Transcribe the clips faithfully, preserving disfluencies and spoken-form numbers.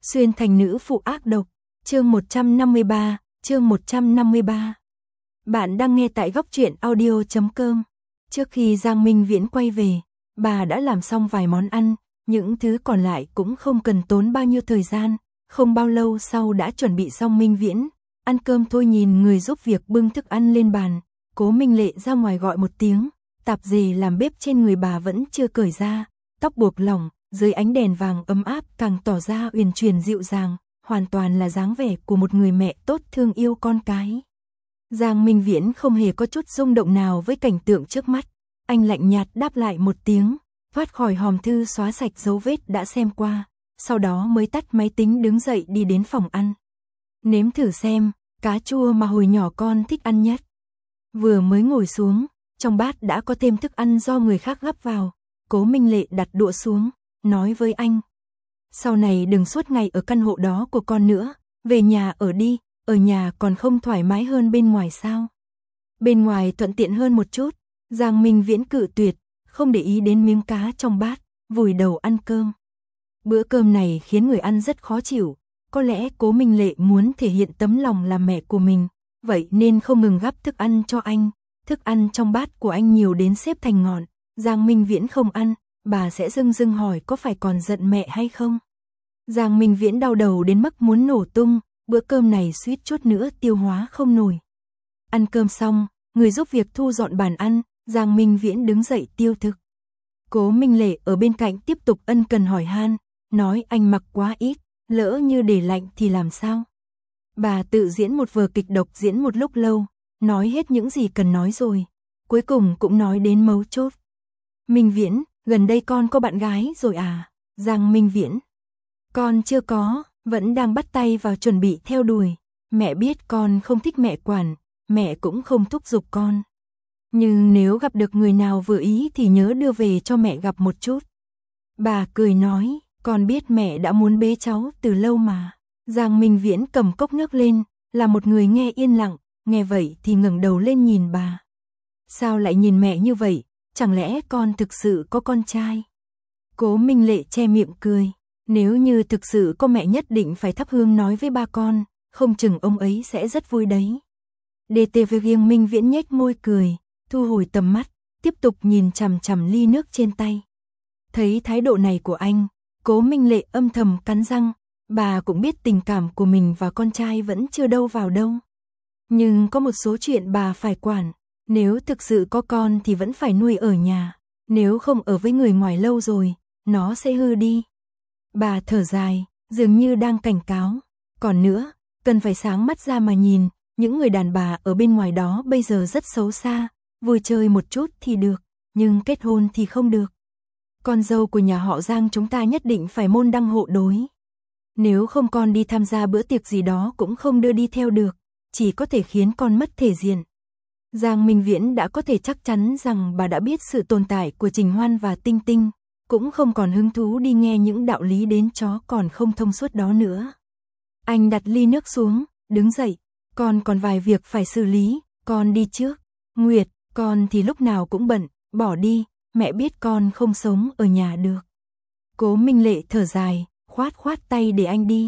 Xuyên thành nữ phụ ác độc, chương một trăm năm mươi ba, chương một trăm năm mươi ba. Bạn đang nghe tại góc truyện audio chấm com. Trước khi Giang Minh Viễn quay về, bà đã làm xong vài món ăn, những thứ còn lại cũng không cần tốn bao nhiêu thời gian, không bao lâu sau đã chuẩn bị xong. Minh Viễn, ăn cơm thôi. Nhìn người giúp việc bưng thức ăn lên bàn, Cố Minh Lệ ra ngoài gọi một tiếng, tạp dề làm bếp trên người bà vẫn chưa cởi ra, tóc buộc lỏng, dưới ánh đèn vàng ấm áp càng tỏ ra uyển chuyển dịu dàng, hoàn toàn là dáng vẻ của một người mẹ tốt thương yêu con cái. Giang Minh Viễn không hề có chút rung động nào với cảnh tượng trước mắt, anh lạnh nhạt đáp lại một tiếng, thoát khỏi hòm thư xóa sạch dấu vết đã xem qua, sau đó mới tắt máy tính đứng dậy đi đến phòng ăn. Nếm thử xem, cá chua mà hồi nhỏ con thích ăn nhất. Vừa mới ngồi xuống, trong bát đã có thêm thức ăn do người khác gắp vào. Cố Minh Lệ đặt đũa xuống, nói với anh: sau này đừng suốt ngày ở căn hộ đó của con nữa, về nhà ở đi, ở nhà còn không thoải mái hơn bên ngoài sao? Bên ngoài thuận tiện hơn một chút. Giang Minh Viễn cự tuyệt, không để ý đến miếng cá trong bát, vùi đầu ăn cơm. Bữa cơm này khiến người ăn rất khó chịu, có lẽ Cố Minh Lệ muốn thể hiện tấm lòng làm mẹ của mình, vậy nên không ngừng gắp thức ăn cho anh. Thức ăn trong bát của anh nhiều đến xếp thành ngọn. Giang Minh Viễn không ăn, bà sẽ dưng dưng hỏi có phải còn giận mẹ hay không. Giang Minh Viễn đau đầu đến mức muốn nổ tung, bữa cơm này suýt chút nữa tiêu hóa không nổi. Ăn cơm xong, người giúp việc thu dọn bàn ăn, Giang Minh Viễn đứng dậy tiêu thực. Cố Minh Lệ ở bên cạnh tiếp tục ân cần hỏi han, nói anh mặc quá ít, lỡ như để lạnh thì làm sao? Bà tự diễn một vở kịch độc diễn một lúc lâu, nói hết những gì cần nói rồi, cuối cùng cũng nói đến mấu chốt. Minh Viễn, gần đây con có bạn gái rồi à? Giang Minh Viễn: con chưa có, vẫn đang bắt tay vào chuẩn bị theo đuổi. Mẹ biết con không thích mẹ quản, mẹ cũng không thúc giục con. Nhưng nếu gặp được người nào vừa ý thì nhớ đưa về cho mẹ gặp một chút. Bà cười nói, con biết mẹ đã muốn bế cháu từ lâu mà. Giang Minh Viễn cầm cốc nước lên, là một người nghe yên lặng, nghe vậy thì ngẩng đầu lên nhìn bà. Sao lại nhìn mẹ như vậy? Chẳng lẽ con thực sự có con trai? Cố Minh Lệ che miệng cười. Nếu như thực sự có mẹ nhất định phải thắp hương nói với ba con, không chừng ông ấy sẽ rất vui đấy. đê tê vê Giang Minh Viễn nhếch môi cười, thu hồi tầm mắt, tiếp tục nhìn chằm chằm ly nước trên tay. Thấy thái độ này của anh, Cố Minh Lệ âm thầm cắn răng, bà cũng biết tình cảm của mình và con trai vẫn chưa đâu vào đâu. Nhưng có một số chuyện bà phải quản, nếu thực sự có con thì vẫn phải nuôi ở nhà, nếu không ở với người ngoài lâu rồi, nó sẽ hư đi. Bà thở dài, dường như đang cảnh cáo. Còn nữa, cần phải sáng mắt ra mà nhìn, những người đàn bà ở bên ngoài đó bây giờ rất xấu xa, vui chơi một chút thì được, nhưng kết hôn thì không được. Con dâu của nhà họ Giang chúng ta nhất định phải môn đăng hộ đối. Nếu không con đi tham gia bữa tiệc gì đó cũng không đưa đi theo được, chỉ có thể khiến con mất thể diện. Giang Minh Viễn đã có thể chắc chắn rằng bà đã biết sự tồn tại của Trình Hoan và Tinh Tinh, cũng không còn hứng thú đi nghe những đạo lý đến chó còn không thông suốt đó nữa. Anh đặt ly nước xuống, đứng dậy, con còn vài việc phải xử lý, con đi trước. Nguyệt, con thì lúc nào cũng bận, bỏ đi, mẹ biết con không sống ở nhà được. Cố Minh Lệ thở dài, khoát khoát tay để anh đi.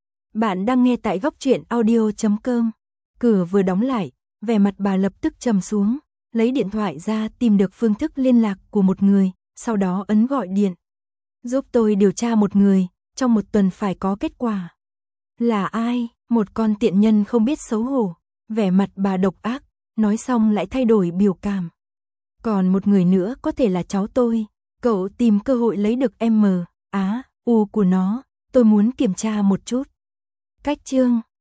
Bạn đang nghe tại góc truyện audio chấm com. Cửa vừa đóng lại, vẻ mặt bà lập tức trầm xuống, lấy điện thoại ra tìm được phương thức liên lạc của một người, sau đó ấn gọi điện. Giúp tôi điều tra một người, trong một tuần phải có kết quả. Là ai? Một con tiện nhân không biết xấu hổ. Vẻ mặt bà độc ác, nói xong lại thay đổi biểu cảm. Còn một người nữa có thể là cháu tôi, cậu tìm cơ hội lấy được em, á, u của nó, tôi muốn kiểm tra một chút. Cách chương